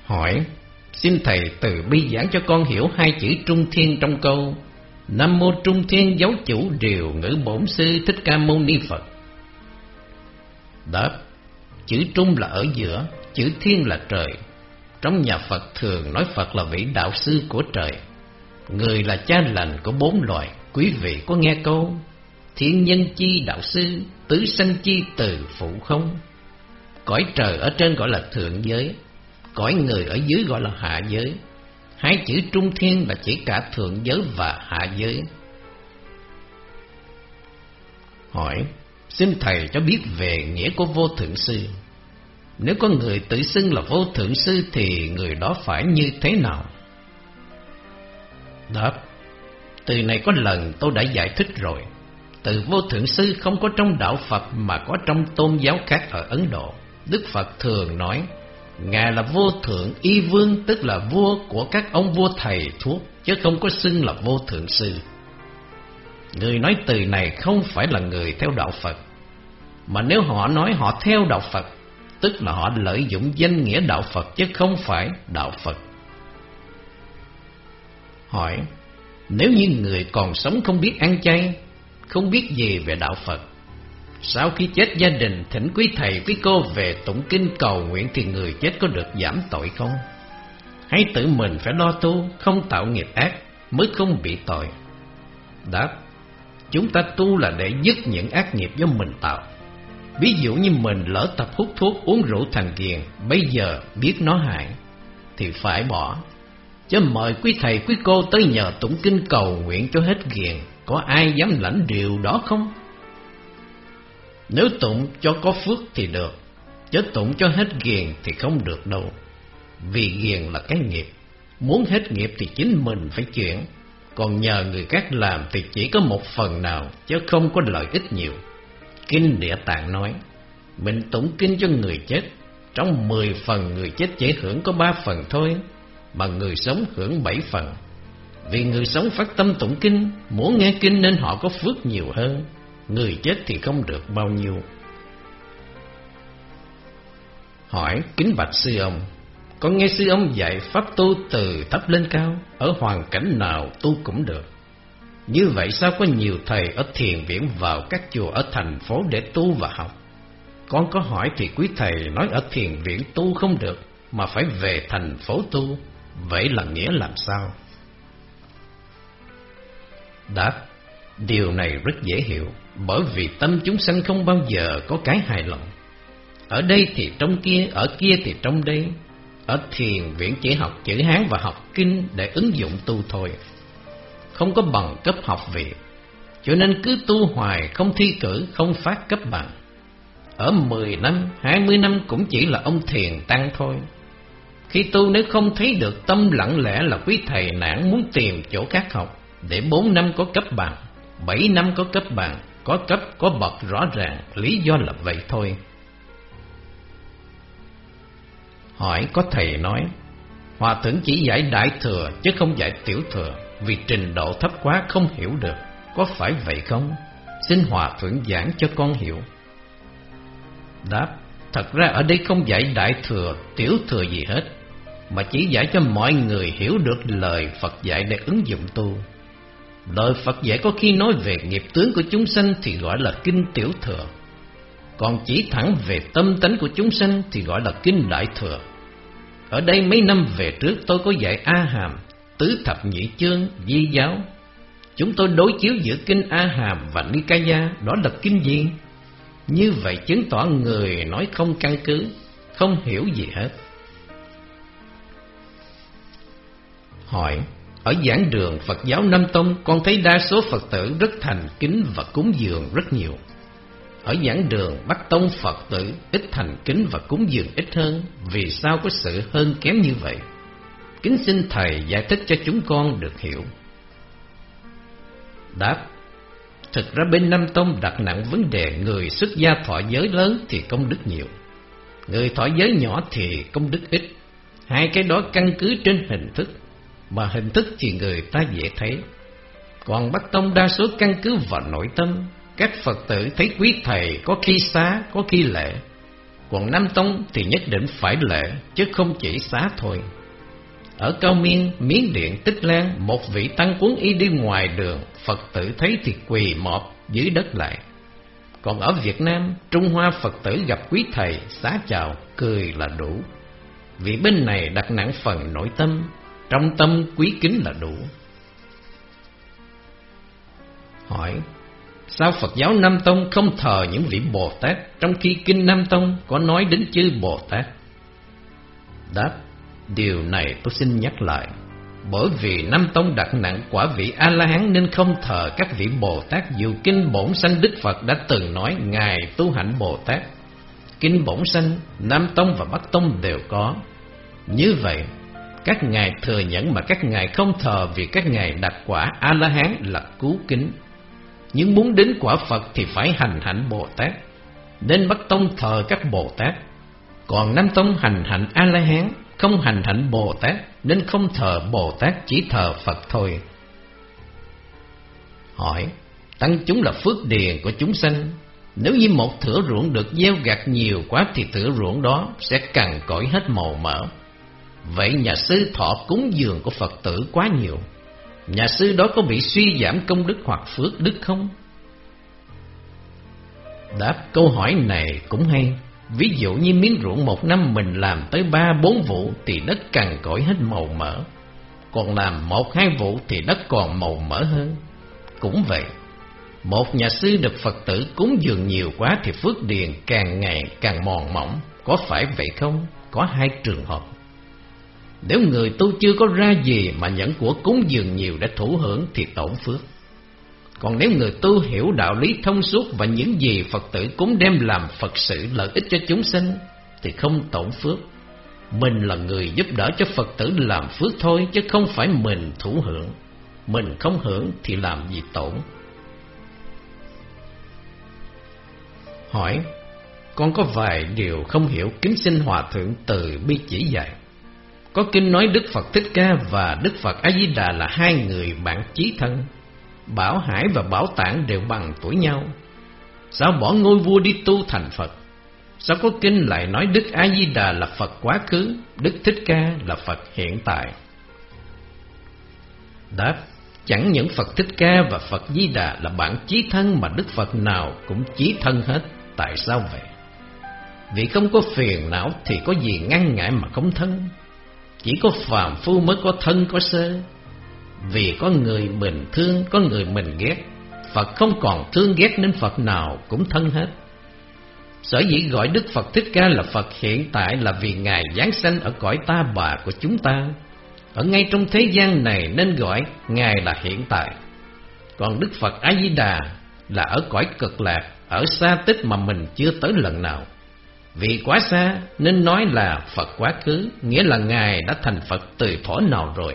Hỏi: xin thầy từ bi giảng cho con hiểu hai chữ trung thiên trong câu Nam mô Trung Thiên Giáo Chủ Điều Ngữ Bổn Sư Thích Ca Mâu Ni Phật. Đáp: chữ trung là ở giữa, chữ thiên là trời. Trong nhà Phật thường nói Phật là vị đạo sư của trời, người là cha lành của bốn loài. Quý vị có nghe câu thiên nhân chi đạo sư, tứ sanh chi từ phụ không? Cõi trời ở trên gọi là thượng giới, cõi người ở dưới gọi là hạ giới. Hai chữ trung thiên là chỉ cả thượng giới và hạ giới. Hỏi: xin thầy cho biết về nghĩa của vô thượng sư. Nếu có người tự xưng là vô thượng sư thì người đó phải như thế nào? Đáp: từ này có lần tôi đã giải thích rồi. Từ vô thượng sư không có trong đạo Phật mà có trong tôn giáo khác ở Ấn Độ. Đức Phật thường nói Ngài là vô thượng y vương, tức là vua của các ông vua thầy thuốc, chứ không có xưng là vô thượng sư. Người nói từ này không phải là người theo đạo Phật, mà nếu họ nói họ theo đạo Phật, tức là họ lợi dụng danh nghĩa đạo Phật chứ không phải đạo Phật. Hỏi: nếu như người còn sống không biết ăn chay, không biết gì về đạo Phật, sau khi chết gia đình thỉnh quý thầy quý cô về tụng kinh cầu nguyện thì người chết có được giảm tội không? Hay tự mình phải lo tu, không tạo nghiệp ác mới không bị tội? Đáp: chúng ta tu là để dứt những ác nghiệp do mình tạo. Ví dụ như mình lỡ tập hút thuốc uống rượu thành ghiền, bây giờ biết nó hại thì phải bỏ. Chứ mời quý thầy quý cô tới nhờ tụng kinh cầu nguyện cho hết ghiền, có ai dám lãnh điều đó không? Nếu tụng cho có phước thì được, chứ tụng cho hết ghiền thì không được đâu. Vì ghiền là cái nghiệp, muốn hết nghiệp thì chính mình phải chuyển, còn nhờ người khác làm thì chỉ có một phần nào, chứ không có lợi ích nhiều. Kinh Địa Tạng nói mình tụng kinh cho người chết, trong 10 phần người chết chỉ hưởng có 3 phần thôi, mà người sống hưởng 7 phần. Vì người sống phát tâm tụng kinh, muốn nghe kinh nên họ có phước nhiều hơn, người chết thì không được bao nhiêu. Hỏi: kính bạch sư ông, con nghe sư ông dạy pháp tu từ thấp lên cao, ở hoàn cảnh nào tu cũng được. Như vậy sao có nhiều thầy ở thiền viện vào các chùa ở thành phố để tu và học? Con có hỏi thì quý thầy nói ở thiền viện tu không được, mà phải về thành phố tu. Vậy là nghĩa làm sao? Đáp: điều này rất dễ hiểu, bởi vì tâm chúng sanh không bao giờ có cái hài lòng. Ở đây thì trong kia, ở kia thì trong đây. Ở thiền viện chỉ học chữ Hán và học kinh để ứng dụng tu thôi, không có bằng cấp học vị, cho nên cứ tu hoài, không thi cử, không phát cấp bằng. Ở 10 năm, 20 năm cũng chỉ là ông thiền tăng thôi. Khi tu nếu không thấy được tâm lặng lẽ là quý thầy nản muốn tìm chỗ khác học, để 4 năm có cấp bằng, 7 năm có cấp bằng, có cấp có bậc rõ ràng, lý do là vậy thôi. Hỏi: có thầy nói hòa thượng chỉ dạy đại thừa chứ không dạy tiểu thừa, vì trình độ thấp quá không hiểu được, có phải vậy không? Xin hòa thượng giảng cho con hiểu. Đáp: thật ra ở đây không dạy đại thừa, tiểu thừa gì hết, mà chỉ dạy cho mọi người hiểu được lời Phật dạy để ứng dụng tu. Lời Phật dạy có khi nói về nghiệp tướng của chúng sanh thì gọi là kinh tiểu thừa, còn chỉ thẳng về tâm tánh của chúng sanh thì gọi là kinh đại thừa. Ở đây mấy năm về trước tôi có dạy A Hàm, tứ thập nhị chương, Di giáo. Chúng tôi đối chiếu giữa kinh A Hàm và Nikaya, đó là kinh gì? Như vậy chứng tỏ người nói không căn cứ, không hiểu gì hết. Hỏi: ở giảng đường Phật giáo Nam Tông, con thấy đa số Phật tử rất thành kính và cúng dường rất nhiều. Ở giảng đường Bắc Tông, Phật tử ít thành kính và cúng dường ít hơn, vì sao có sự hơn kém như vậy? Kính xin thầy giải thích cho chúng con được hiểu. Đáp: thực ra bên Nam Tông đặt nặng vấn đề người xuất gia thọ giới lớn thì công đức nhiều, người thọ giới nhỏ thì công đức ít. Hai cái đó căn cứ trên hình thức, mà hình thức thì người ta dễ thấy. Còn Bắc Tông đa số căn cứ vào nội tâm. Các Phật tử thấy quý thầy có khi xá, có khi lễ, Còn Nam Tông thì nhất định phải lễ, chứ không chỉ xá thôi. Ở Cao Miên, Miến Điện, Tích Lan, một vị tăng quấn y đi ngoài đường, Phật tử thấy thì quỳ mọp dưới đất lại. Còn ở Việt Nam, Trung Hoa, Phật tử gặp quý thầy, xá chào, cười là đủ. Vì bên này đặt nặng phần nội tâm, trong tâm quý kính là đủ. Hỏi: sao Phật giáo Nam Tông không thờ những vị Bồ Tát, trong khi kinh Nam Tông có nói đến chư Bồ Tát? Đáp: điều này tôi xin nhắc lại. Bởi vì Nam Tông đặt nặng quả vị A-la-hán nên không thờ các vị Bồ Tát, dù kinh Bổn Sanh Đức Phật đã từng nói Ngài tu hạnh Bồ Tát. Kinh Bổn Sanh, Nam Tông và Bắc Tông đều có. Như vậy, các ngài thừa nhận mà các ngài không thờ vì các ngài đặt quả A-la-hán là cứu kính. Nhưng muốn đến quả Phật thì phải hành hạnh Bồ Tát, nên Bắc Tông thờ các Bồ Tát. Còn Nam Tông hành hạnh A-la-hán, không hành hạnh Bồ Tát, nên không thờ Bồ Tát, chỉ thờ Phật thôi. Hỏi: tăng chúng là phước điền của chúng sanh. Nếu như một thửa ruộng được gieo gặt nhiều quá thì thửa ruộng đó sẽ cằn cỗi hết màu mỡ. Vậy nhà sư thọ cúng dường của Phật tử quá nhiều, nhà sư đó có bị suy giảm công đức hoặc phước đức không? Đáp: câu hỏi này cũng hay. Ví dụ như miếng ruộng một năm mình làm tới 3-4 vụ thì đất cằn cỗi hết màu mỡ, còn làm 1-2 vụ thì đất còn màu mỡ hơn. Cũng vậy, một nhà sư được Phật tử cúng dường nhiều quá thì phước điền càng ngày càng mòn mỏng. Có phải vậy không? Có hai trường hợp. Nếu người tu chưa có ra gì mà nhận của cúng dường nhiều để thụ hưởng thì tổn phước. Còn nếu người tu hiểu đạo lý thông suốt và những gì Phật tử cúng đem làm Phật sự lợi ích cho chúng sanh thì không tổn phước. Mình là người giúp đỡ cho Phật tử làm phước thôi, chứ không phải mình thụ hưởng. Mình không hưởng thì làm gì tổn. Hỏi: con có vài điều không hiểu, kính xin Hòa Thượng từ bi chỉ dạy. Có kinh nói Đức Phật Thích Ca và Đức Phật A-di-đà là hai người bạn chí thân. Bảo Hải và Bảo Tạng đều bằng tuổi nhau. Sao bỏ ngôi vua đi tu thành Phật? Sao có kinh lại nói Đức A-di-đà là Phật quá khứ, Đức Thích Ca là Phật hiện tại? Đáp: chẳng những Phật Thích Ca và Phật Di Đà là bạn chí thân mà Đức Phật nào cũng chí thân hết. Tại sao vậy? Vì không có phiền não thì có gì ngăn ngại mà không thân. Chỉ có phàm phu mới có thân có sơ. Vì có người mình thương, có người mình ghét. Phật không còn thương ghét nên Phật nào cũng thân hết. Sở dĩ gọi Đức Phật Thích Ca là Phật hiện tại là vì Ngài giáng sanh ở cõi ta bà của chúng ta, ở ngay trong thế gian này, nên gọi Ngài là hiện tại. Còn Đức Phật A-di-đà là ở cõi cực lạc, ở xa tích mà mình chưa tới lần nào. Vì quá xa nên nói là Phật quá khứ, nghĩa là Ngài đã thành Phật từ thuở nào rồi.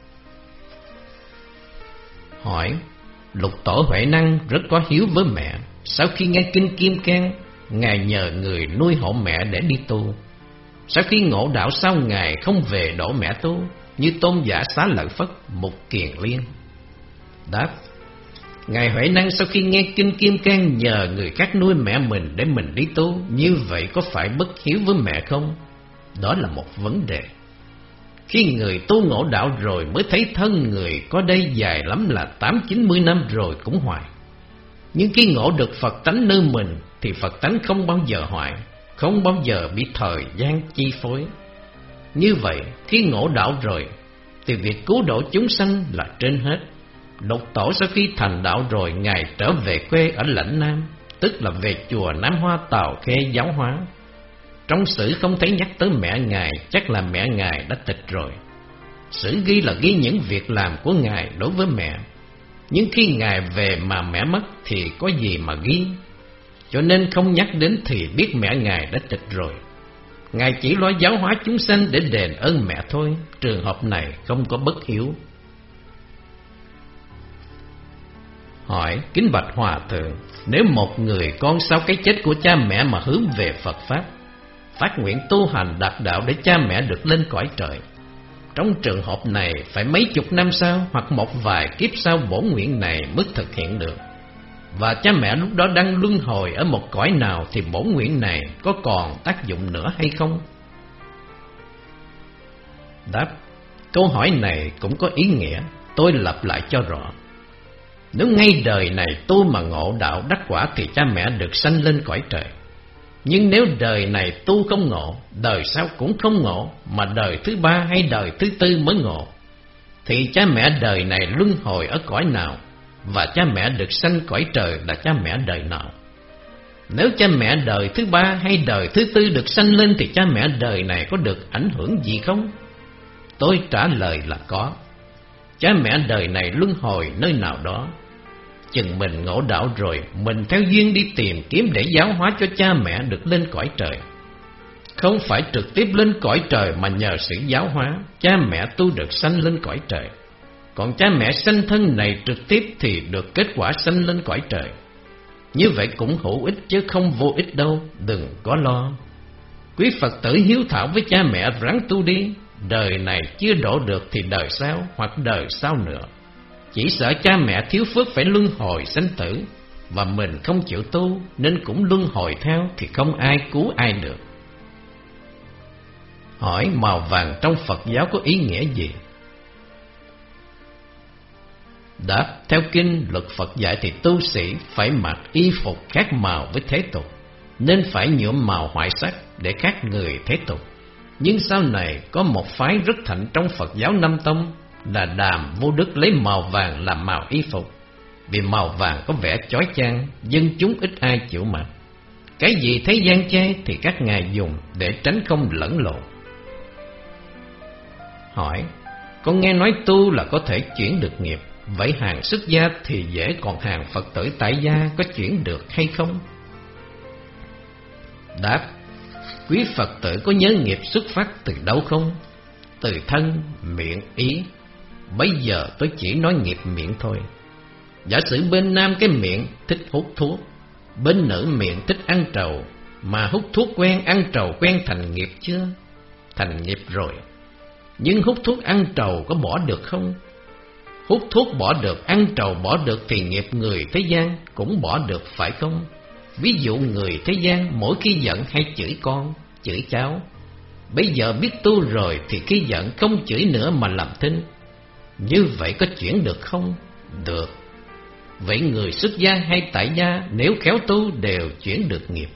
Hỏi: Lục Tổ Huệ Năng rất có hiếu với mẹ. Sau khi nghe kinh Kim Cang, Ngài nhờ người nuôi hộ mẹ để đi tu. Sau khi ngộ đạo sao Ngài không về độ mẹ tu, như tôn giả Xá Lợi Phất, Mục Kiền Liên? Đáp: Ngài Huệ Năng sau khi nghe kinh Kim Cang nhờ người khác nuôi mẹ mình để mình đi tu, như vậy có phải bất hiếu với mẹ không? Đó là một vấn đề. Khi người tu ngộ đạo rồi mới thấy thân người có đây dài lắm là 8-90 năm rồi cũng hoài. Nhưng khi ngộ được Phật tánh nơi mình thì Phật tánh không bao giờ hoại, không bao giờ bị thời gian chi phối. Như vậy, khi ngộ đạo rồi thì việc cứu độ chúng sanh là trên hết. Lục Tổ sau khi thành đạo rồi, Ngài trở về quê ở lãnh Nam, tức là về chùa Nam Hoa Tào Khê giáo hóa. Trong sử không thấy nhắc tới mẹ Ngài, chắc là mẹ Ngài đã tịch rồi. Sử ghi là ghi những việc làm của Ngài đối với mẹ, nhưng khi Ngài về mà mẹ mất thì có gì mà ghi, cho nên không nhắc đến thì biết mẹ Ngài đã tịch rồi. Ngài chỉ lo giáo hóa chúng sanh để đền ơn mẹ thôi. Trường hợp này không có bất hiếu. Hỏi: Kính bạch Hòa Thượng, nếu một người con sau cái chết của cha mẹ mà hướng về Phật Pháp, phát nguyện tu hành đạt đạo để cha mẹ được lên cõi trời, trong trường hợp này phải mấy chục năm sau hoặc một vài kiếp sau bổn nguyện này mới thực hiện được. và cha mẹ lúc đó đang luân hồi ở một cõi nào thì bổn nguyện này có còn tác dụng nữa hay không? Đáp: câu hỏi này cũng có ý nghĩa, tôi lặp lại cho rõ. Nếu ngay đời này tu mà ngộ đạo đắc quả thì cha mẹ được sanh lên cõi trời. Nhưng nếu đời này tu không ngộ, đời sau cũng không ngộ, mà đời thứ ba hay đời thứ tư mới ngộ, thì cha mẹ đời này luân hồi ở cõi nào, và cha mẹ được sanh cõi trời là cha mẹ đời nào? Nếu cha mẹ đời thứ ba hay đời thứ tư được sanh lên thì cha mẹ đời này có được ảnh hưởng gì không? Tôi trả lời là có. Cha mẹ đời này luân hồi nơi nào đó. Chừng mình ngộ đạo rồi, mình theo duyên đi tìm kiếm để giáo hóa cho cha mẹ được lên cõi trời. Không phải trực tiếp lên cõi trời, mà nhờ sự giáo hóa, cha mẹ tu được sanh lên cõi trời. Còn cha mẹ sanh thân này trực tiếp thì được kết quả sanh lên cõi trời. Như vậy cũng hữu ích chứ không vô ích đâu, đừng có lo. Quý Phật tử hiếu thảo với cha mẹ ráng tu đi. Đời này chưa độ được thì đời sau hoặc đời sau nữa. Chỉ sợ cha mẹ thiếu phước phải luân hồi sanh tử, và mình không chịu tu nên cũng luân hồi theo, thì không ai cứu ai được. Hỏi: màu vàng trong Phật giáo có ý nghĩa gì? Đáp: theo kinh luật Phật dạy thì tu sĩ phải mặc y phục khác màu với thế tục, nên phải nhuộm màu hoại sắc để khác người thế tục. Nhưng sau này có một phái rất thịnh trong Phật giáo Nam Tông là Đàm Vô Đức lấy màu vàng làm màu y phục, vì màu vàng có vẻ chói chang, dân chúng ít ai chịu mặc. Cái gì thấy gian chê thì các ngài dùng để tránh không lẫn lộn. Hỏi: con nghe nói tu là có thể chuyển được nghiệp, vậy hàng xuất gia thì dễ, còn hàng Phật tử tại gia có chuyển được hay không? Đáp: quý Phật tử có nhớ nghiệp xuất phát từ đâu không? Từ thân, miệng, ý. Bây giờ tôi chỉ nói nghiệp miệng thôi. Giả sử bên nam cái miệng thích hút thuốc, bên nữ miệng thích ăn trầu, mà hút thuốc quen, ăn trầu quen, thành nghiệp chưa? Thành nghiệp rồi. Nhưng hút thuốc ăn trầu có bỏ được không? Hút thuốc bỏ được, ăn trầu bỏ được thì nghiệp người thế gian cũng bỏ được, phải không? Ví dụ người thế gian mỗi khi giận hay chửi con, chửi cháu. Bây giờ biết tu rồi thì khi giận không chửi nữa mà làm thinh. Như vậy có chuyển được không? Được. Vậy người xuất gia hay tại gia nếu khéo tu đều chuyển được nghiệp.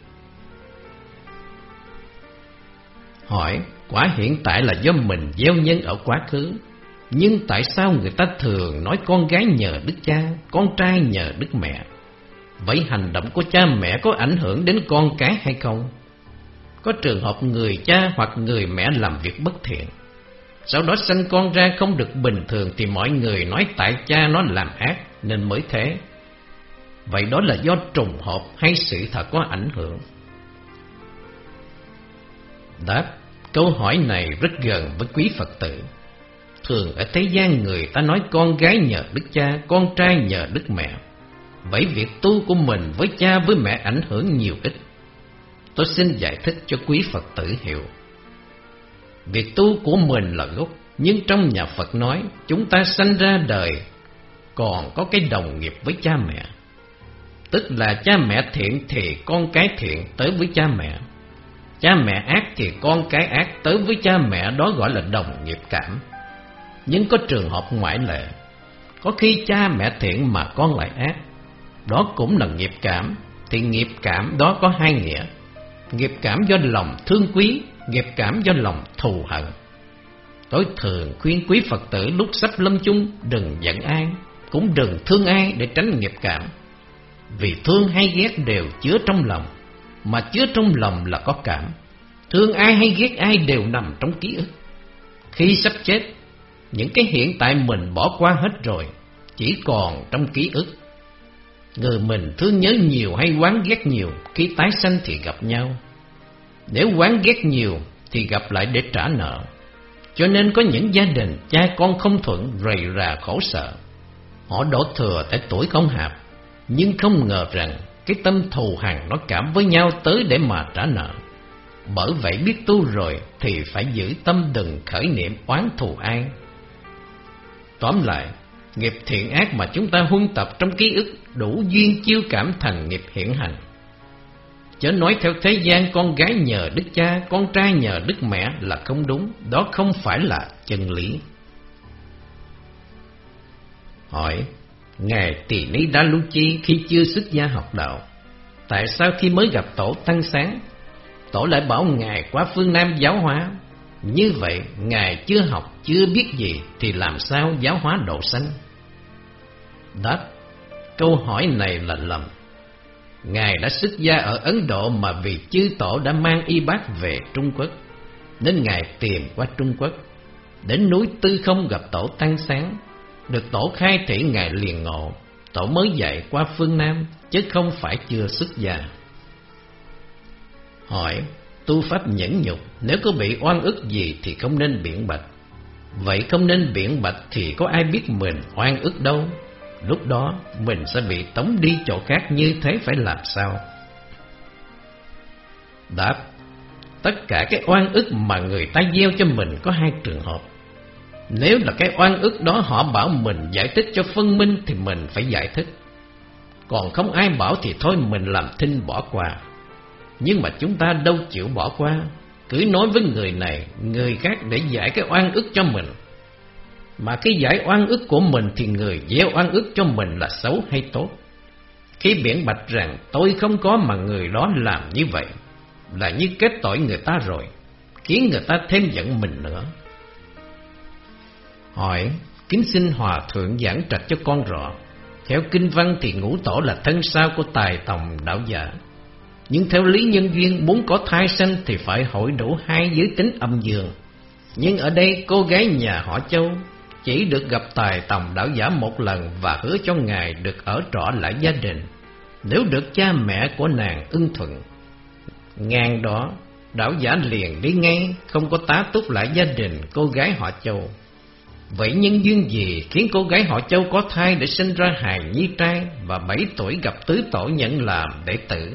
Hỏi: quả hiện tại là do mình gieo nhân ở quá khứ, nhưng tại sao người ta thường nói con gái nhờ đức cha, con trai nhờ đức mẹ? Vậy hành động của cha mẹ có ảnh hưởng đến con cái hay không? Có trường hợp người cha hoặc người mẹ làm việc bất thiện, sau đó sanh con ra không được bình thường, thì mọi người nói tại cha nó làm ác nên mới thế. Vậy đó là do trùng hợp hay sự thật có ảnh hưởng? Đáp: câu hỏi này rất gần với quý Phật tử. Thường ở thế gian người ta nói con gái nhờ đức cha, con trai nhờ đức mẹ. Vậy việc tu của mình với cha với mẹ ảnh hưởng nhiều ít? Tôi xin giải thích cho quý Phật tử hiểu. Việc tu của mình là gốc, nhưng trong nhà Phật nói chúng ta sanh ra đời còn có cái đồng nghiệp với cha mẹ. Tức là cha mẹ thiện thì con cái thiện tới với cha mẹ, cha mẹ ác thì con cái ác tới với cha mẹ, đó gọi là đồng nghiệp cảm. Nhưng có trường hợp ngoại lệ, có khi cha mẹ thiện mà con lại ác, đó cũng là nghiệp cảm. Thì nghiệp cảm đó có hai nghĩa: nghiệp cảm do lòng thương quý, nghiệp cảm do lòng thù hận. Tôi thường khuyên quý Phật tử lúc sắp lâm chung đừng giận ai, cũng đừng thương ai để tránh nghiệp cảm. Vì thương hay ghét đều chứa trong lòng, mà chứa trong lòng là có cảm. Thương ai hay ghét ai đều nằm trong ký ức. Khi sắp chết, những cái hiện tại mình bỏ qua hết rồi, chỉ còn trong ký ức. Người mình thương nhớ nhiều hay oán ghét nhiều, khi tái sanh thì gặp nhau. Nếu oán ghét nhiều thì gặp lại để trả nợ. Cho nên có những gia đình cha con không thuận, rầy rà khổ sở. Họ đổ thừa tại tuổi không hạp, nhưng không ngờ rằng cái tâm thù hằn nó cảm với nhau tới để mà trả nợ. Bởi vậy biết tu rồi thì phải giữ tâm đừng khởi niệm oán thù ai. Tóm lại, Nghiệp thiện ác mà chúng ta huân tập trong ký ức đủ duyên chiêu cảm thành nghiệp hiện hành. Chớ nói theo thế gian con gái nhờ đức cha, con trai nhờ đức mẹ là không đúng. Đó không phải là chân lý. Hỏi: Ngài Tỳ Ni Đa Lu Chi khi chưa xuất gia học đạo, tại sao khi mới gặp Tổ Tăng Sáng, Tổ lại bảo Ngài qua phương Nam giáo hóa? Như vậy Ngài chưa học, chưa biết gì thì làm sao giáo hóa độ sanh? Đáp: Câu hỏi này là lầm. Ngài đã xuất gia ở Ấn Độ mà vì chư Tổ đã mang y bát về Trung Quốc, nên Ngài tìm qua Trung Quốc. Đến núi Tư Không gặp Tổ Tăng Sáng, được Tổ khai thị Ngài liền ngộ. Tổ mới dạy qua phương Nam, chứ không phải chưa xuất gia. Hỏi: Tu pháp nhẫn nhục, nếu có bị oan ức gì thì không nên biện bạch. Vậy không nên biện bạch thì có ai biết mình oan ức đâu. Lúc đó mình sẽ bị tống đi chỗ khác, như thế phải làm sao? Đáp: Tất cả cái oan ức mà người ta gieo cho mình có hai trường hợp. Nếu là cái oan ức đó họ bảo mình giải thích cho phân minh thì mình phải giải thích. Còn không ai bảo thì thôi mình làm thinh bỏ qua. Nhưng mà chúng ta đâu chịu bỏ qua, cứ nói với người này, người khác để giải cái oan ức cho mình. Mà khi giải oan ức của mình thì người gieo oan ức cho mình là xấu hay tốt? Khi biện bạch rằng tôi không có mà người đó làm như vậy, là như kết tội người ta rồi, khiến người ta thêm giận mình nữa. Hỏi: Kính xin Hòa Thượng giảng trạch cho con rõ. Theo kinh văn thì Ngũ Tổ là thân sao của Tài Tòng đạo giả, nhưng theo lý nhân duyên muốn có thai sanh thì phải hội đủ hai giới tính âm dương. Nhưng ở đây cô gái nhà họ Châu chỉ được gặp Tài Tòng đạo giả một lần và hứa cho Ngài được ở trọ lại gia đình nếu được cha mẹ của nàng ưng thuận. Ngang đó đạo giả liền đi ngay, không có tá túc lại gia đình cô gái họ Châu. Vậy nhân duyên gì khiến cô gái họ Châu có thai để sinh ra hài nhi trai và 7 tuổi gặp tứ tổ nhận làm đệ tử?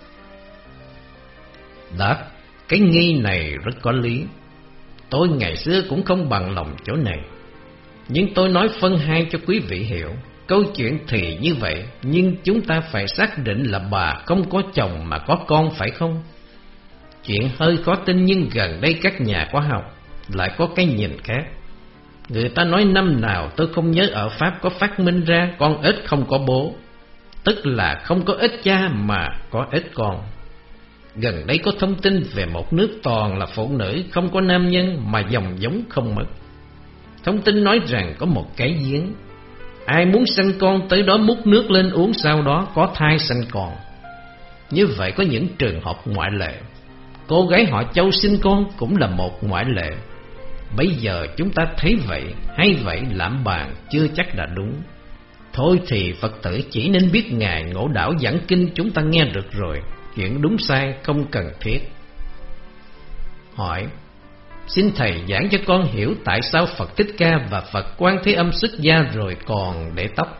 Đáp: Cái nghi này rất có lý. Tôi ngày xưa cũng không bằng lòng chỗ này, nhưng tôi nói phân hai cho quý vị hiểu. Câu chuyện thì như vậy, nhưng chúng ta phải xác định là bà không có chồng mà có con, phải không? Chuyện hơi khó tin, nhưng gần đây các nhà khoa học lại có cái nhìn khác. Người ta nói năm nào tôi không nhớ ở Pháp có phát minh ra con ếch không có bố, tức là không có ếch cha mà có ếch con. Gần đây có thông tin về một nước toàn là phụ nữ, không có nam nhân mà dòng giống không mất. Thông tin nói rằng có một cái giếng, ai muốn sanh con tới đó múc nước lên uống, sau đó có thai sanh con. Như vậy có những trường hợp ngoại lệ. Cô gái họ Châu sinh con cũng là một ngoại lệ. Bây giờ chúng ta thấy vậy, hay vậy lãm bàn chưa chắc đã đúng. Thôi thì Phật tử chỉ nên biết Ngài Ngộ Đảo giảng kinh chúng ta nghe được rồi, chuyện đúng sai không cần thiết. Hỏi: Xin Thầy giảng cho con hiểu tại sao Phật Thích Ca và Phật Quan Thế Âm xuất gia rồi còn để tóc?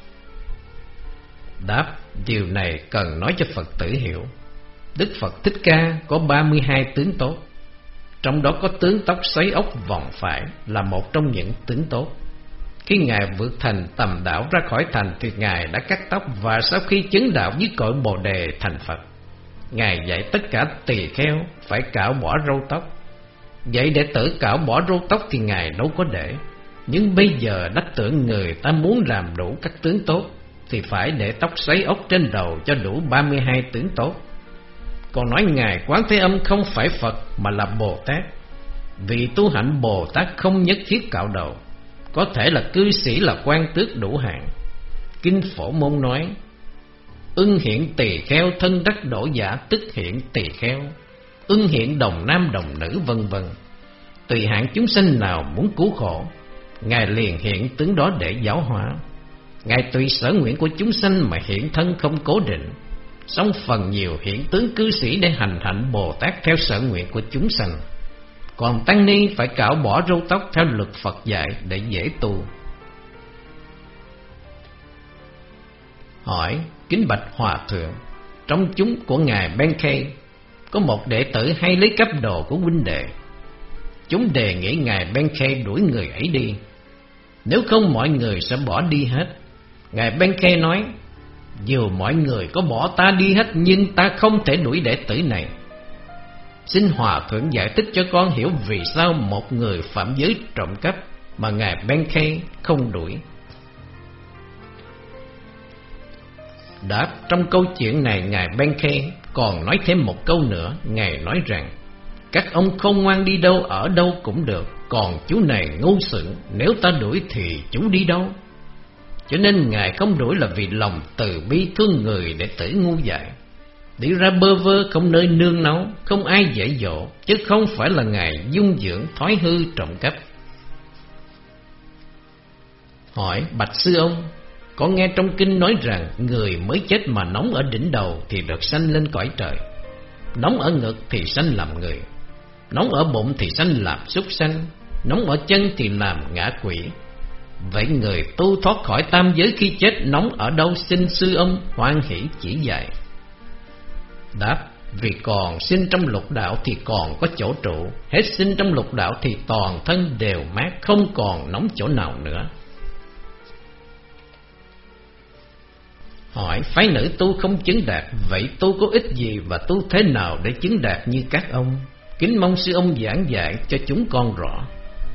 Đáp: Điều này cần nói cho Phật tử hiểu. Đức Phật Thích Ca có 32 tướng tốt, trong đó có tướng tóc xoáy ốc vòng phải là một trong những tướng tốt. Khi Ngài vượt thành Tầm Đạo ra khỏi thành thì Ngài đã cắt tóc, và sau khi chứng đạo với cội Bồ Đề thành Phật, Ngài dạy tất cả tỳ kheo phải cạo bỏ râu tóc. Vậy đệ tử cạo bỏ râu tóc thì Ngài đâu có để. Nhưng bây giờ đắc tưởng người ta muốn làm đủ các tướng tốt thì phải để tóc xoáy ốc trên đầu cho đủ 32 tướng tốt. Còn nói Ngài Quán Thế Âm không phải Phật mà là Bồ Tát, vì tu hạnh Bồ Tát không nhất thiết cạo đầu, có thể là cư sĩ, là quan tước đủ hạng. Kinh Phổ Môn nói: Ưng hiện tỳ kheo thân đắc đổ giả, tức hiện tỳ kheo. Ưng hiện đồng nam đồng nữ, vân vân. Tùy hạng chúng sanh nào muốn cứu khổ, Ngài liền hiện tướng đó để giáo hóa. Ngài tùy sở nguyện của chúng sanh mà hiện thân không cố định, song phần nhiều hiện tướng cư sĩ để hành hạnh Bồ Tát theo sở nguyện của chúng sanh. Còn tăng ni phải cạo bỏ râu tóc theo luật Phật dạy để dễ tu. Hỏi: Kính bạch Hòa Thượng, trong chúng của Ngài Benkei có một đệ tử hay lấy cắp đồ của huynh đệ. Chúng đề nghị Ngài Benkei đuổi người ấy đi. nếu không mọi người sẽ bỏ đi hết. Ngài Benkei nói, dù mọi người có bỏ ta đi hết, nhưng ta không thể đuổi đệ tử này. Xin Hòa Thượng giải thích cho con hiểu vì sao một người phạm giới trộm cắp mà Ngài Benkei không đuổi. Đáp, trong câu chuyện này Ngài Benkei còn nói thêm một câu nữa. Ngài nói rằng các ông không ngoan đi đâu ở đâu cũng được, còn chú này ngu xuẩn, nếu ta đuổi thì chú đi đâu? Cho nên Ngài không đuổi là vì lòng từ bi thương người đệ tử ngu dại. Đi ra bơ vơ không nơi nương náu, không ai dạy dỗ, chứ không phải là Ngài dung dưỡng thói hư trộm cắp. Hỏi, bạch sư ông, có nghe trong kinh nói rằng người mới chết mà nóng ở đỉnh đầu thì được sanh lên cõi trời, nóng ở ngực thì sanh làm người, nóng ở bụng thì sanh làm súc sanh, nóng ở chân thì làm ngã quỷ. Vậy người tu thoát khỏi tam giới khi chết nóng ở đâu, xin sư ông hoan hỷ chỉ dạy. Đáp, vì còn sinh trong lục đạo thì còn có chỗ trụ, hết sinh trong lục đạo thì toàn thân đều mát, không còn nóng chỗ nào nữa. Hỏi, phái nữ tu không chứng đạt, vậy tu có ích gì và tu thế nào để chứng đạt như các ông? Kính mong sư ông giảng dạy cho chúng con rõ.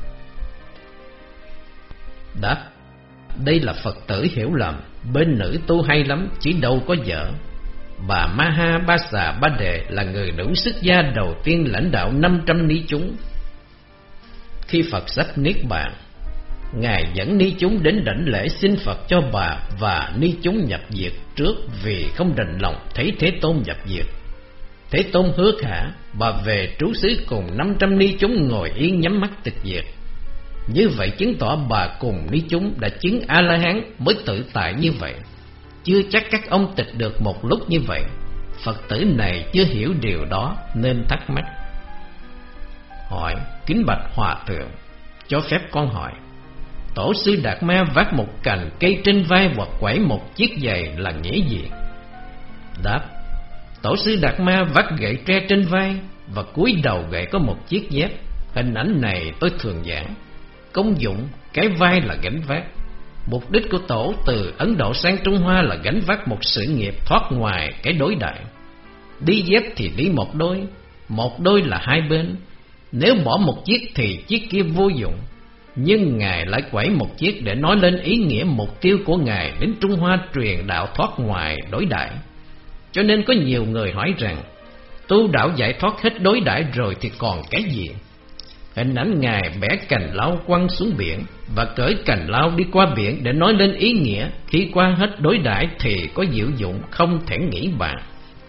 Đáp, đây là Phật tử hiểu lầm, bên nữ tu hay lắm, chỉ đâu có vợ. Bà Maha Ba Xà Ba Đề là người nữ xuất gia đầu tiên lãnh đạo 500 ni chúng. Khi Phật sắp niết bàn, Ngài dẫn ni chúng đến đảnh lễ xin Phật cho bà và ni chúng nhập diệt trước, vì không đành lòng thấy Thế Tôn nhập diệt. Thế Tôn hứa khả, bà về trú xứ cùng 500 ni chúng ngồi yên nhắm mắt tịch diệt. Như vậy chứng tỏ bà cùng ni chúng đã chứng A-la-hán mới tự tại như vậy. Chưa chắc các ông tịch được một lúc như vậy. Phật tử này chưa hiểu điều đó nên thắc mắc. Hỏi, kính bạch Hòa Thượng, cho phép con hỏi, Tổ sư Đạt Ma vác một cành cây trên vai hoặc quẩy một chiếc giày là nghĩa gì? Đáp, Tổ sư Đạt Ma vác gậy tre trên vai và cuối đầu gậy có một chiếc dép. Hình ảnh này tôi thường giảng. Công dụng cái vai là gánh vác. Mục đích của Tổ từ Ấn Độ sang Trung Hoa là gánh vác một sự nghiệp thoát ngoài cái đối đại. Đi dép thì đi một đôi là hai bên. Nếu bỏ một chiếc thì chiếc kia vô dụng. Nhưng Ngài lại quẩy một chiếc để nói lên ý nghĩa mục tiêu của Ngài đến Trung Hoa truyền đạo thoát ngoài đối đại. Cho nên có nhiều người hỏi rằng, tu đạo giải thoát hết đối đại rồi thì còn cái gì? Hình ảnh Ngài bẻ cành lao quăng xuống biển và cởi cành lao đi qua biển để nói lên ý nghĩa khi qua hết đối đãi thì có diệu dụng không thể nghĩ bàn.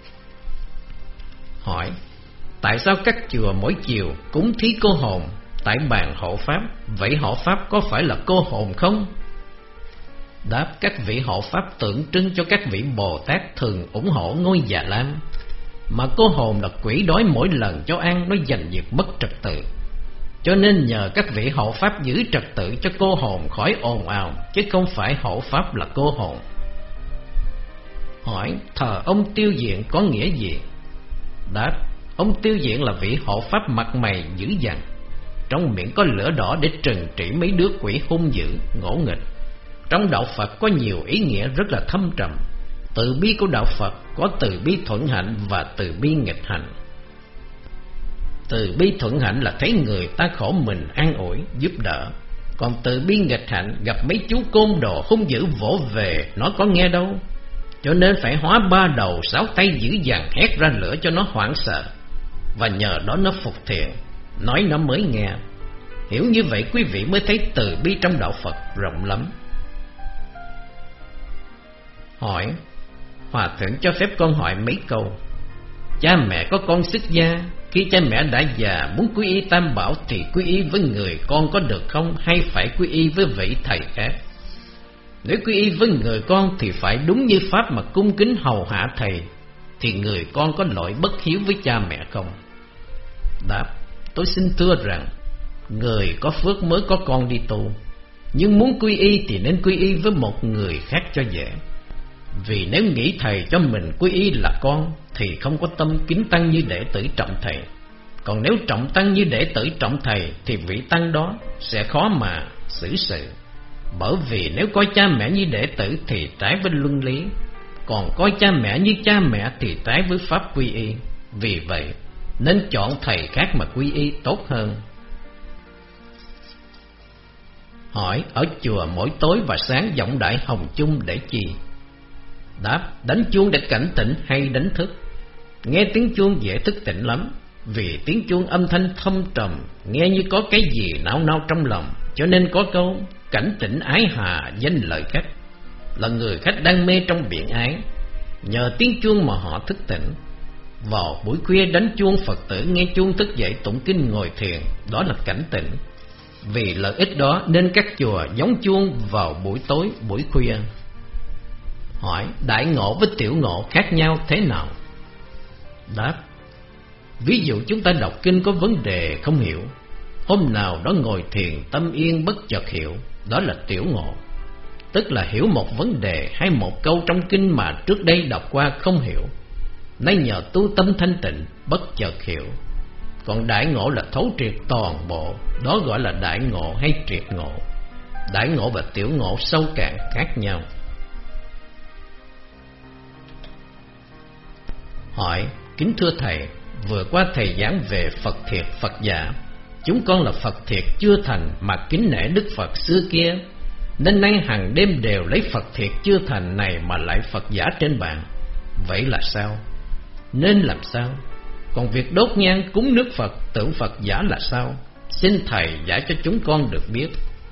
Hỏi, tại sao các chùa mỗi chiều cúng thí cô hồn tại bàn hộ pháp? Vậy hộ pháp có phải là cô hồn không? Đáp, các vị hộ pháp tượng trưng cho các vị Bồ Tát thường ủng hộ ngôi Già Lam, mà cô hồn là quỷ đói mỗi lần cho ăn nó giành giật mất trật tự. Cho nên nhờ các vị hộ pháp giữ trật tự cho cô hồn khỏi ồn ào, chứ không phải hộ pháp là cô hồn. Hỏi, thờ ông Tiêu Diện có nghĩa gì? Đáp, ông Tiêu Diện là vị hộ pháp mặt mày dữ dằn, trong miệng có lửa đỏ để trừng trị mấy đứa quỷ hung dữ, ngỗ nghịch. Trong đạo Phật có nhiều ý nghĩa rất là thâm trầm. Từ bi của đạo Phật có từ bi thuận hạnh và từ bi nghịch hạnh. Từ bi thuận hạnh là thấy người ta khổ mình an ủi, giúp đỡ. Còn từ bi nghịch hạnh gặp mấy chú côn đồ hung dữ vỗ về, nó có nghe đâu. Cho nên phải hóa 3 đầu 6 tay dữ dằn hét ra lửa cho nó hoảng sợ, và nhờ đó nó phục thiện, nói nó mới nghe. Hiểu như vậy quý vị mới thấy từ bi trong đạo Phật rộng lắm. Hỏi, Hòa Thượng cho phép con hỏi mấy câu. Cha mẹ có con xuất gia, khi cha mẹ đã già muốn quy y Tam Bảo thì quy y với người con có được không, hay phải quy y với vị thầy khác? Nếu quy y với người con thì phải đúng như pháp mà cung kính hầu hạ thầy, thì người con có lỗi bất hiếu với cha mẹ không? Đáp, tôi xin thưa rằng người có phước mới có con đi tu, nhưng muốn quy y thì nên quy y với một người khác cho dễ. Vì nếu nghĩ thầy cho mình quy y là con thì không có tâm kính tăng như đệ tử trọng thầy. Còn nếu trọng tăng như đệ tử trọng thầy thì vị tăng đó sẽ khó mà xử sự. Bởi vì nếu coi cha mẹ như đệ tử thì trái với luân lý, còn coi cha mẹ như cha mẹ thì trái với pháp quy y. Vì vậy nên chọn thầy khác mà quy y tốt hơn. Hỏi: ở chùa mỗi tối và sáng vọng đại hồng chung để chi? Đáp: đánh chuông để cảnh tỉnh hay đánh thức? Nghe tiếng chuông dễ thức tỉnh lắm, vì tiếng chuông âm thanh thâm trầm, nghe như có cái gì nao nao trong lòng, cho nên có câu cảnh tỉnh ái hà danh lợi khách. Là người khách đang mê trong biển ái, nhờ tiếng chuông mà họ thức tỉnh. Vào buổi khuya đánh chuông, Phật tử nghe chuông thức dậy tụng kinh ngồi thiền, đó là cảnh tỉnh. Vì lợi ích đó nên các chùa giống chuông vào buổi tối, buổi khuya. Hỏi: đại ngộ với tiểu ngộ khác nhau thế nào? Đáp: ví dụ chúng ta đọc kinh có vấn đề không hiểu, hôm nào đó ngồi thiền tâm yên bất chợt hiểu, đó là tiểu ngộ. Tức là hiểu một vấn đề hay một câu trong kinh mà trước đây đọc qua không hiểu, nay nhờ tu tâm thanh tịnh bất chợt hiểu. Còn đại ngộ là thấu triệt toàn bộ, đó gọi là đại ngộ hay triệt ngộ. Đại ngộ và tiểu ngộ sâu cạn khác nhau. Hỏi: kính thưa thầy, vừa qua thầy giảng về Phật thiệt Phật giả. Chúng con là Phật thiệt chưa thành mà kính nể Đức Phật xưa kia, nên nay hàng đêm đều lấy Phật thiệt chưa thành này mà lại Phật giả trên bàn. Vậy là sao? Nên làm sao? Còn việc đốt nhang cúng nước Phật tượng Phật giả là sao? Xin thầy giải cho chúng con được biết.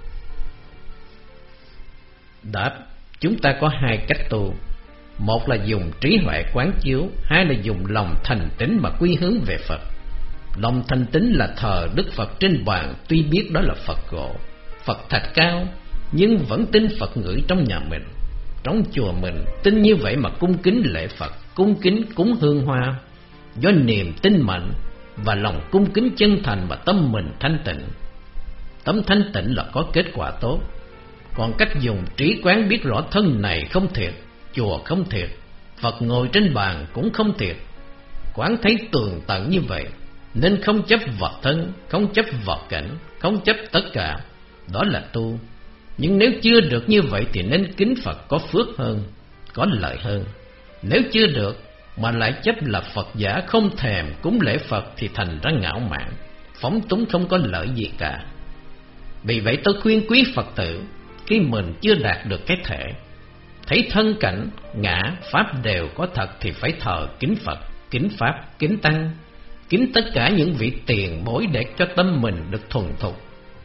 Đáp: chúng ta có hai cách tu. Một là dùng trí huệ quán chiếu, hai là dùng lòng thành tín mà quy hướng về Phật. Lòng thành tín là thờ Đức Phật trên bàn, tuy biết đó là Phật gỗ, Phật thạch cao, nhưng vẫn tin Phật ngự trong nhà mình, trong chùa mình. Tin như vậy mà cung kính lễ Phật, cung kính cúng hương hoa, do niềm tin mạnh và lòng cung kính chân thành mà tâm mình thanh tịnh. Tâm thanh tịnh là có kết quả tốt. Còn cách dùng trí quán biết rõ thân này không thiệt, chùa không thiệt, Phật ngồi trên bàn cũng không thiệt, quán thấy tường tận như vậy, nên không chấp vật thân, không chấp vật cảnh, không chấp tất cả, đó là tu. Nhưng nếu chưa được như vậy thì nên kính Phật có phước hơn, có lợi hơn. Nếu chưa được mà lại chấp là Phật giả, không thèm cúng lễ Phật thì thành ra ngạo mạn, phóng túng, không có lợi gì cả. Vì vậy tôi khuyên quý Phật tử, khi mình chưa đạt được cái thể, thấy thân cảnh, ngã, pháp đều có thật thì phải thờ kính Phật, kính Pháp, kính Tăng, kính tất cả những vị tiền bối để cho tâm mình được thuần thục.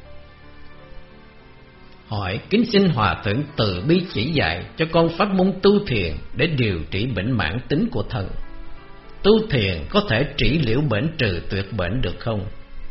Hỏi: kính xin Hòa Thượng từ bi chỉ dạy cho con pháp môn tu thiền để điều trị bệnh mãn tính của thân. Tu thiền có thể trị liễu bệnh, trừ tuyệt bệnh được không?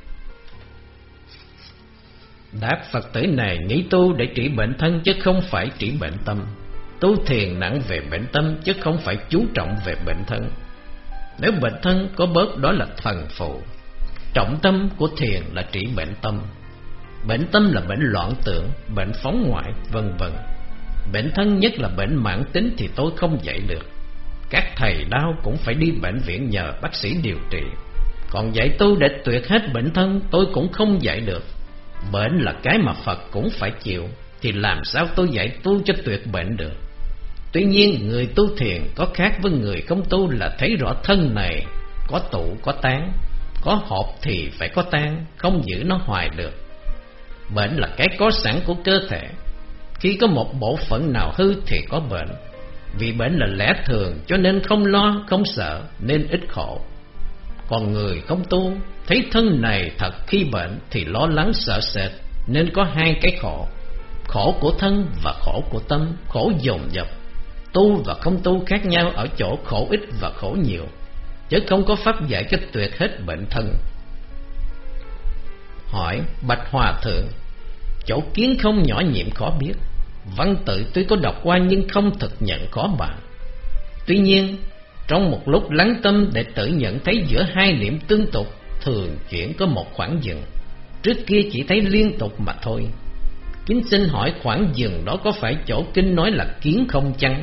Đáp: Phật tử này nghĩ tu để trị bệnh thân chứ không phải trị bệnh tâm. Tu thiền nặng về bệnh tâm chứ không phải chú trọng về bệnh thân. Nếu bệnh thân có bớt đó là thần phụ, trọng tâm của thiền là trị bệnh tâm. Bệnh tâm là bệnh loạn tưởng, bệnh phóng ngoại, vân vân. Bệnh thân nhất là bệnh mãn tính thì tôi không dạy được. Các thầy đau cũng phải đi bệnh viện nhờ bác sĩ điều trị. Còn dạy tu để tuyệt hết bệnh thân tôi cũng không dạy được. Bệnh là cái mà Phật cũng phải chịu, thì làm sao tôi dạy tu cho tuyệt bệnh được? Tuy nhiên người tu thiền có khác với người không tu là thấy rõ thân này có tụ có tán, có hợp thì phải có tan, không giữ nó hoài được. Bệnh là cái có sẵn của cơ thể, khi có một bộ phận nào hư thì có bệnh. Vì bệnh là lẽ thường cho nên không lo, không sợ nên ít khổ. Còn người không tu thấy thân này thật khi bệnh thì lo lắng sợ sệt nên có hai cái khổ: khổ của thân và khổ của tâm, khổ dồn dập. Tu và không tu khác nhau ở chỗ khổ ít và khổ nhiều, chứ không có pháp dạy cho tuyệt hết bệnh thân. Hỏi: bạch Hòa Thượng, chỗ kiến không nhỏ nhiệm khó biết, văn tự tuy có đọc qua nhưng không thực nhận khó bàn. Tuy nhiên trong một lúc lắng tâm để tự nhận thấy giữa hai niệm tương tục thường chuyển có một khoảng dừng, trước kia chỉ thấy liên tục mà thôi. Kính xin hỏi khoảng dừng đó có phải chỗ kinh nói là kiến không chăng?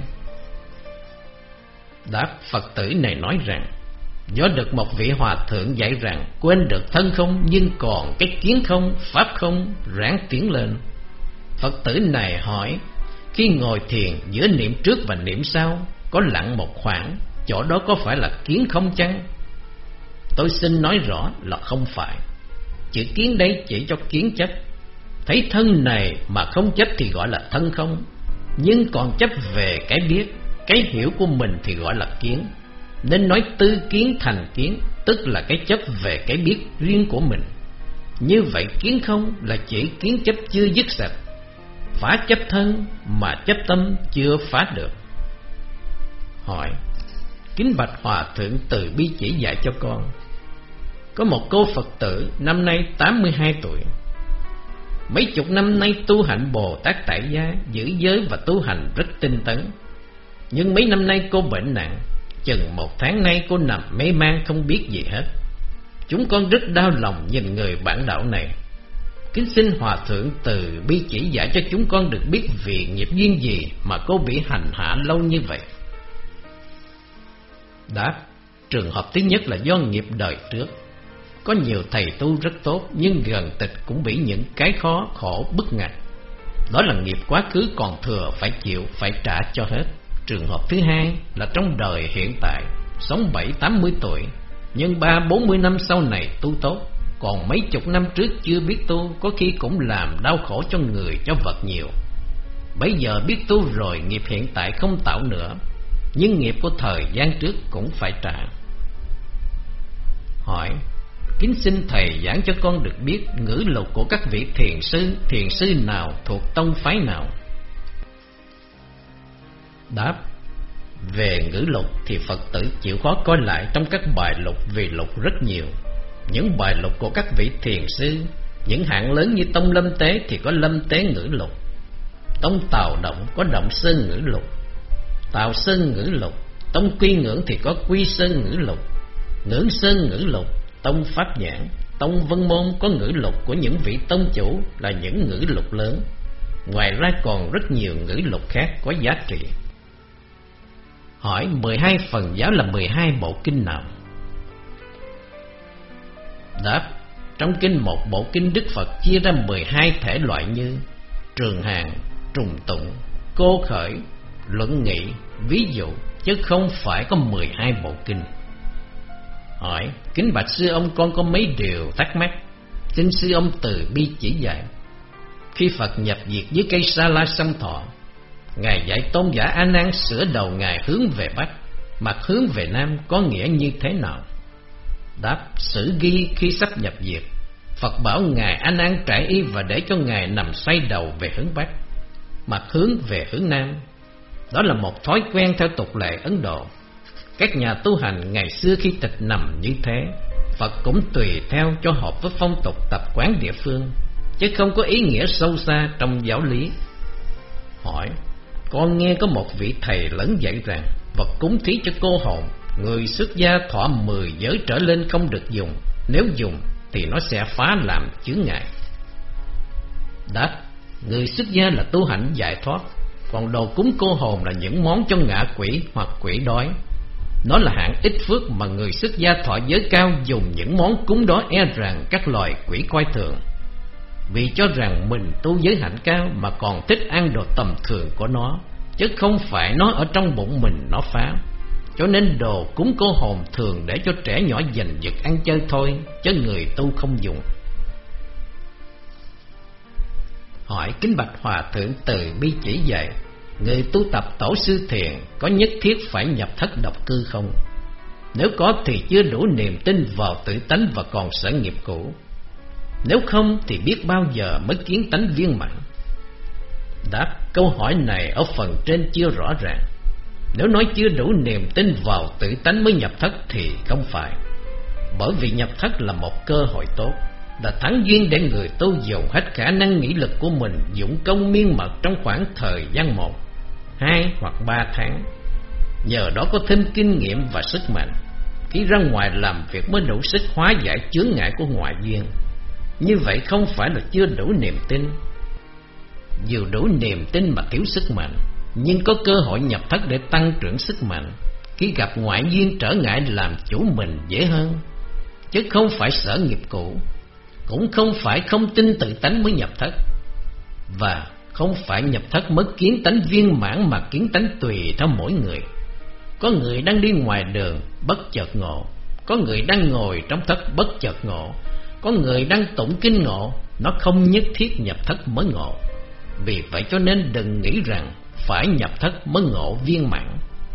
Đáp: Phật tử này nói rằng do được một vị Hòa Thượng dạy rằng quên được thân không nhưng còn cái kiến không, pháp không ráng tiến lên. Phật tử này hỏi: khi ngồi thiền giữa niệm trước và niệm sau có lặng một khoảng, chỗ đó có phải là kiến không chăng? Tôi xin nói rõ là không phải. Chữ kiến đây chỉ cho kiến chấp. Thấy thân này mà không chấp thì gọi là thân không, nhưng còn chấp về cái biết, cái hiểu của mình thì gọi là kiến. Nên nói tư kiến thành kiến, tức là cái chấp về cái biết riêng của mình. Như vậy kiến không là chỉ kiến chấp chưa dứt sạch. Phá chấp thân mà chấp tâm chưa phá được. Hỏi: kính bạch Hòa Thượng từ bi chỉ dạy cho con. Có một cô Phật tử năm nay 82 tuổi. Mấy chục năm nay tu hạnh Bồ Tát tại gia, giữ giới và tu hành rất tinh tấn. Nhưng mấy năm nay cô bệnh nặng, chừng 1 tháng nay cô nằm mê man không biết gì hết. Chúng con rất đau lòng nhìn người bạn đạo này. Kính xin Hòa Thượng từ bi chỉ dạy cho chúng con được biết vì nghiệp duyên gì mà cô bị hành hạ lâu như vậy. Đáp: trường hợp thứ nhất là do nghiệp đời trước. Có nhiều thầy tu rất tốt, nhưng gần tịch cũng bị những cái khó khổ bức ngặt. Đó là nghiệp quá khứ còn thừa, phải chịu, phải trả cho hết. Trường hợp thứ hai là trong đời hiện tại, sống 70-80 tuổi, nhưng 30-40 năm sau này tu tốt, còn mấy chục năm trước chưa biết tu, có khi cũng làm đau khổ cho người cho vật nhiều. Bây giờ biết tu rồi, nghiệp hiện tại không tạo nữa, nhưng nghiệp của thời gian trước cũng phải trả. Hỏi: kính xin thầy giảng cho con được biết ngữ lục của các vị thiền sư nào thuộc tông phái nào? Đáp: về ngữ lục thì Phật tử chịu khó coi lại trong các bài lục, vì lục rất nhiều. Những bài lục của các vị thiền sư, những hạng lớn như tông Lâm Tế thì có Lâm Tế ngữ lục, tông Tào Động có Động Sơn ngữ lục, Tào Sơn ngữ lục, tông Quy Ngưỡng thì có Quy Sơn ngữ lục, Ngưỡng Sơn ngữ lục, tông Pháp Nhãn, tông Vân Môn có ngữ lục của những vị tông chủ là những ngữ lục lớn. Ngoài ra còn rất nhiều ngữ lục khác có giá trị. Hỏi: 12 phần giáo là 12 bộ kinh nào? Đáp: trong kinh một bộ kinh Đức Phật chia ra 12 thể loại như trường hàng, trùng tụng, cô khởi, luận nghị, ví dụ, chứ không phải có 12 bộ kinh. Hỏi: kính bạch sư ông, con có mấy điều thắc mắc, xin sư ông từ bi chỉ dạy. Khi Phật nhập diệt dưới cây Sa La Sâm Thọ, Ngài dạy tôn giả A Nan sửa đầu Ngài hướng về Bắc, mặt hướng về Nam có nghĩa như thế nào? Đáp: sử ghi khi sắp nhập diệt, Phật bảo Ngài A Nan trải y và để cho Ngài nằm xoay đầu về hướng Bắc, mặt hướng về hướng Nam. Đó là một thói quen theo tục lệ Ấn Độ. Các nhà tu hành ngày xưa khi tịch nằm như thế, Phật cũng tùy theo cho hợp với phong tục tập quán địa phương, chứ không có ý nghĩa sâu xa trong giáo lý. Hỏi: con nghe có một vị thầy lớn dạy rằng vật cúng thí cho cô hồn, người xuất gia thọ 10 giới trở lên không được dùng, nếu dùng thì nó sẽ phá làm chướng ngại. Đáp: người xuất gia là tu hành giải thoát, còn đồ cúng cô hồn là những món cho ngạ quỷ hoặc quỷ đói. Nó là hạng ít phước mà người xuất gia thọ giới cao dùng những món cúng đó e rằng các loài quỷ coi thường, vì cho rằng mình tu giới hạnh cao mà còn thích ăn đồ tầm thường của nó, chứ không phải nó ở trong bụng mình nó phá. Cho nên đồ cúng cô hồn thường để cho trẻ nhỏ giành giật ăn chơi thôi, chứ người tu không dùng. Hỏi: kính bạch Hòa Thượng từ bi chỉ dạy, người tu tập tổ sư thiền có nhất thiết phải nhập thất độc cư không? Nếu có thì chưa đủ niềm tin vào tự tánh và còn sở nghiệp cũ. Nếu không thì biết bao giờ mới kiến tánh viên mãn? Đáp: câu hỏi này ở phần trên chưa rõ ràng. Nếu nói chưa đủ niềm tin vào tự tánh mới nhập thất thì không phải. Bởi vì nhập thất là một cơ hội tốt, là thắng duyên để người tu dùng hết khả năng nghĩ lực của mình, dụng công miên mật trong khoảng thời gian 1, 2 hoặc 3 tháng. Nhờ đó có thêm kinh nghiệm và sức mạnh, khi ra ngoài làm việc mới đủ sức hóa giải chướng ngại của ngoại duyên. Như vậy không phải là chưa đủ niềm tin. Dù đủ niềm tin mà thiếu sức mạnh, nhưng có cơ hội nhập thất để tăng trưởng sức mạnh. Khi gặp ngoại duyên trở ngại làm chủ mình dễ hơn, chứ không phải sở nghiệp cũ, cũng không phải không tin tự tánh mới nhập thất. Và Không phải nhập thất mới kiến tánh viên mãn, mà kiến tánh tùy theo mỗi người. Có người đang đi ngoài đường bất chợt ngộ, có người đang ngồi trong thất bất chợt ngộ, có người đang tụng kinh ngộ. Nó không nhất thiết nhập thất mới ngộ. Vì vậy cho nên đừng nghĩ rằng phải nhập thất mới ngộ viên mãn.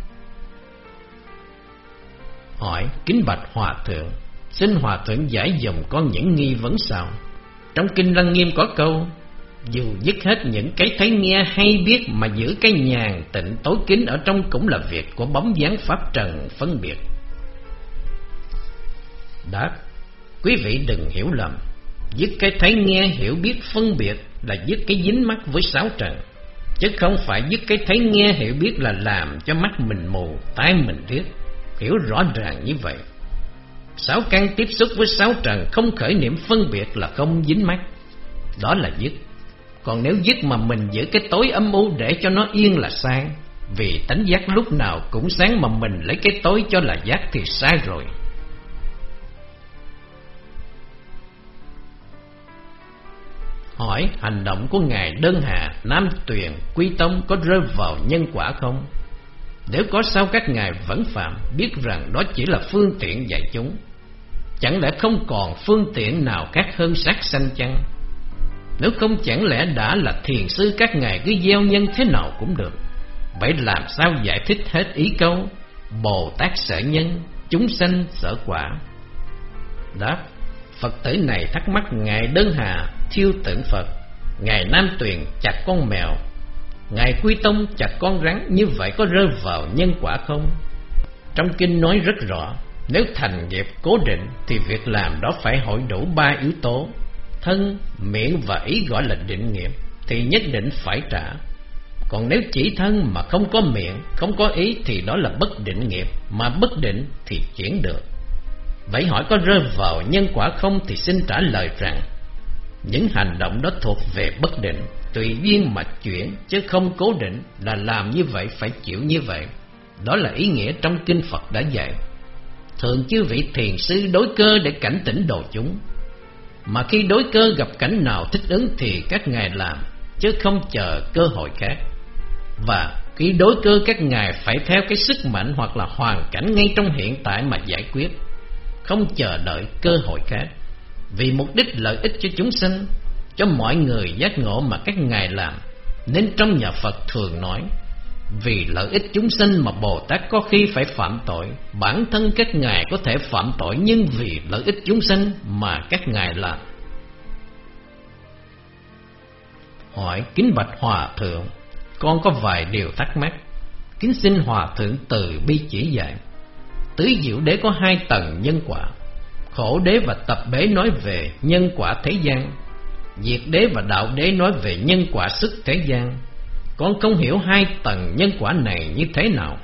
Hỏi: kính bạch Hòa Thượng, xin Hòa Thượng giải dùm con những nghi vấn sau. Trong Kinh Lăng Nghiêm có câu: dù dứt hết những cái thấy nghe hay biết, mà giữ cái nhàn tịnh tối kín ở trong cũng là việc của bóng dáng pháp trần phân biệt. Đáp: quý vị đừng hiểu lầm. Dứt cái thấy nghe hiểu biết phân biệt là dứt cái dính mắc với sáu trần, chứ không phải dứt cái thấy nghe hiểu biết là làm cho mắt mình mù, tai mình điếc. Hiểu rõ ràng như vậy. Sáu căn tiếp xúc với sáu trần, không khởi niệm phân biệt là không dính mắc. Đó là dứt. Còn nếu dứt mà mình giữ cái tối âm u để cho nó yên là sai. Vì tánh giác lúc nào cũng sáng, mà mình lấy cái tối cho là giác thì sai rồi. Hỏi: hành động của Ngài Đơn Hà, Nam Tuyền, Quy Tông có rơi vào nhân quả không? Nếu có, sao các ngài vẫn phạm, biết rằng đó chỉ là phương tiện dạy chúng? Chẳng lẽ không còn phương tiện nào khác hơn sát sanh chăng? Nếu không, chẳng lẽ đã là thiền sư các ngài cứ gieo nhân thế nào cũng được? Vậy làm sao giải thích hết ý câu Bồ Tát sợ nhân, chúng sanh sợ quả? Đáp: Phật tử này thắc mắc Ngài Đơn Hà thiêu tượng Phật, Ngài Nam Tuyền chặt con mèo, Ngài Quy Tông chặt con rắn, như vậy có rơi vào nhân quả không? Trong kinh nói rất rõ, nếu thành nghiệp cố định thì việc làm đó phải hội đủ ba yếu tố: thân, miệng và ý gọi là định nghiệp, thì nhất định phải trả. Còn nếu chỉ thân mà không có miệng, không có ý thì đó là bất định nghiệp, mà bất định thì chuyển được. Vậy hỏi có rơi vào nhân quả không, thì xin trả lời rằng những hành động đó thuộc về bất định, tùy duyên mà chuyển, chứ không cố định là làm như vậy phải chịu như vậy. Đó là ý nghĩa trong kinh Phật đã dạy. Thường chư vị thiền sư đối cơ để cảnh tỉnh độ chúng, mà khi đối cơ gặp cảnh nào thích ứng thì các ngài làm, chứ không chờ cơ hội khác. Và khi đối cơ, các ngài phải theo cái sức mạnh hoặc là hoàn cảnh ngay trong hiện tại mà giải quyết, không chờ đợi cơ hội khác. Vì mục đích lợi ích cho chúng sanh, cho mọi người giác ngộ mà các ngài làm. Nên trong nhà Phật thường nói, vì lợi ích chúng sanh mà Bồ Tát có khi phải phạm tội. Bản thân các ngài có thể phạm tội, nhưng vì lợi ích chúng sanh mà các ngài làm. Hỏi: kính bạch Hòa Thượng, con có vài điều thắc mắc, kính xin Hòa Thượng từ bi chỉ dạy. Tứ Diệu Đế có hai tầng nhân quả. Khổ Đế và Tập Đế nói về nhân quả thế gian, Diệt Đế và Đạo Đế nói về nhân quả sức thế gian. Con không hiểu hai tầng nhân quả này như thế nào?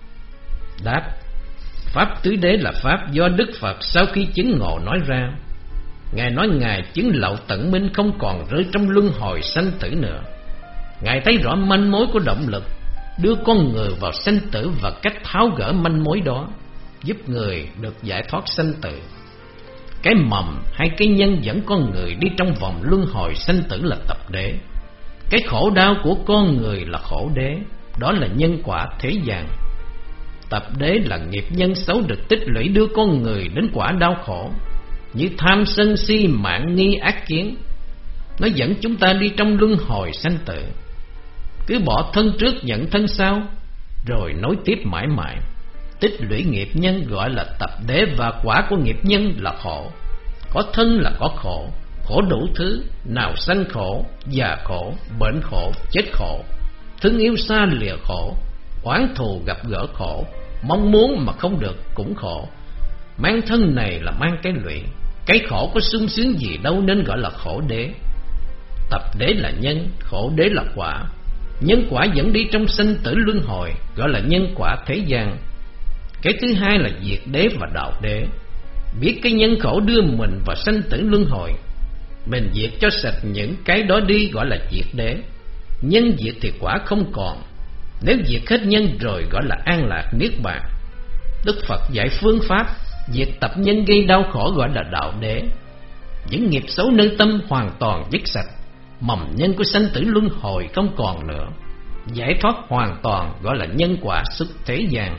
Đáp: Pháp tứ đế là pháp do Đức Phật sau khi chứng ngộ nói ra. Ngài nói Ngài chứng lậu tận minh, không còn rơi trong luân hồi sanh tử nữa. Ngài thấy rõ manh mối của động lực đưa con người vào sanh tử và cách tháo gỡ manh mối đó, giúp người được giải thoát sanh tử. Cái mầm hay cái nhân dẫn con người đi trong vòng luân hồi sanh tử là tập đế. Cái khổ đau của con người là khổ đế, đó là nhân quả thế gian. Tập đế là nghiệp nhân xấu được tích lũy đưa con người đến quả đau khổ, như tham sân si mạn nghi ác kiến. Nó dẫn chúng ta đi trong luân hồi sanh tử. Cứ bỏ thân trước nhận thân sau, rồi nối tiếp mãi mãi. Tích lũy nghiệp nhân gọi là tập đế, và quả của nghiệp nhân là khổ. Có thân là có khổ, khổ đủ thứ, nào sanh khổ, già khổ, bệnh khổ, chết khổ, thương yêu xa lìa khổ, oán thù gặp gỡ khổ, mong muốn mà không được cũng khổ. Mang thân này là mang cái lụy, cái khổ có sung sướng gì đâu nên gọi là khổ đế. Tập đế là nhân, khổ đế là quả. Nhân quả dẫn đi trong sanh tử luân hồi, gọi là nhân quả thế gian. Cái thứ hai là diệt đế và đạo đế. Biết cái nhân khổ đưa mình vào sanh tử luân hồi, mình diệt cho sạch những cái đó đi, gọi là diệt đế. Nhân diệt thì quả không còn. Nếu diệt hết nhân rồi gọi là an lạc niết bàn. Đức Phật dạy phương pháp diệt tập nhân gây đau khổ gọi là đạo đế. Những nghiệp xấu nơi tâm hoàn toàn dứt sạch, mầm nhân của sanh tử luân hồi không còn nữa. Giải thoát hoàn toàn gọi là nhân quả xuất thế gian.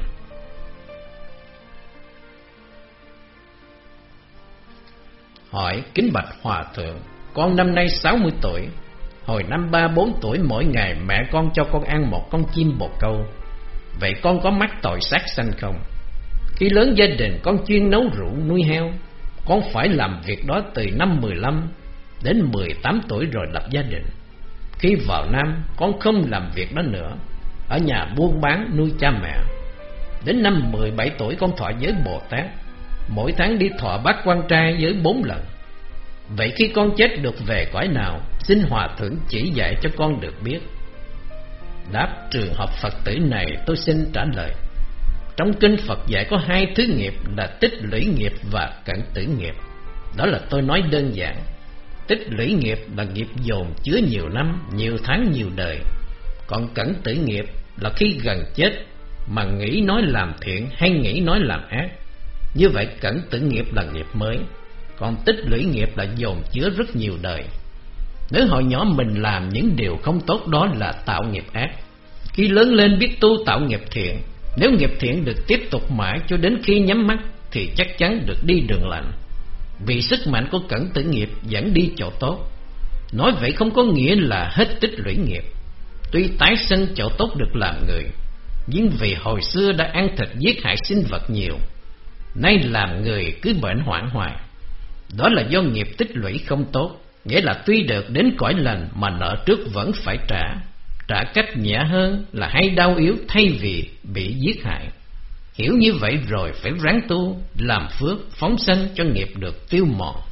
Hỏi: kính bạch hòa thượng, con năm nay 60 tuổi. Hồi năm 3-4 tuổi mỗi ngày mẹ con cho con ăn một con chim bồ câu. Vậy con có mắc tội sát sanh không? Khi lớn gia đình con chuyên nấu rượu nuôi heo. Con phải làm việc đó từ năm 15 đến 18 tuổi rồi lập gia đình. Khi vào Nam con không làm việc đó nữa, ở nhà buôn bán nuôi cha mẹ. Đến năm 17 tuổi con thọ giới Bồ Tát, mỗi tháng đi thọ bát quan trai giới 4 lần. Vậy khi con chết được về cõi nào, xin hòa thượng chỉ dạy cho con được biết. Đáp: trường hợp Phật tử này tôi xin trả lời. Trong kinh Phật dạy có 2 thứ nghiệp là tích lũy nghiệp và cẩn tử nghiệp. Đó là tôi nói đơn giản. Tích lũy nghiệp là nghiệp dồn chứa nhiều năm, nhiều tháng, nhiều đời. Còn cẩn tử nghiệp là khi gần chết mà nghĩ nói làm thiện hay nghĩ nói làm ác. Như vậy cẩn tử nghiệp là nghiệp mới. Còn tích lũy nghiệp là dồn chứa rất nhiều đời. Nếu hồi nhỏ mình làm những điều không tốt, đó là tạo nghiệp ác. Khi lớn lên biết tu tạo nghiệp thiện, nếu nghiệp thiện được tiếp tục mãi cho đến khi nhắm mắt thì chắc chắn được đi đường lành. Vì sức mạnh của cẩn tử nghiệp dẫn đi chỗ tốt. Nói vậy không có nghĩa là hết tích lũy nghiệp. Tuy tái sinh chỗ tốt được làm người, nhưng vì hồi xưa đã ăn thịt giết hại sinh vật nhiều, nay làm người cứ bệnh hoạn hoài. Đó là do nghiệp tích lũy không tốt. Nghĩa là tuy được đến cõi lành mà nợ trước vẫn phải trả. Trả cách nhẹ hơn là hay đau yếu thay vì bị giết hại. Hiểu như vậy rồi phải ráng tu, làm phước, phóng sanh cho nghiệp được tiêu mòn.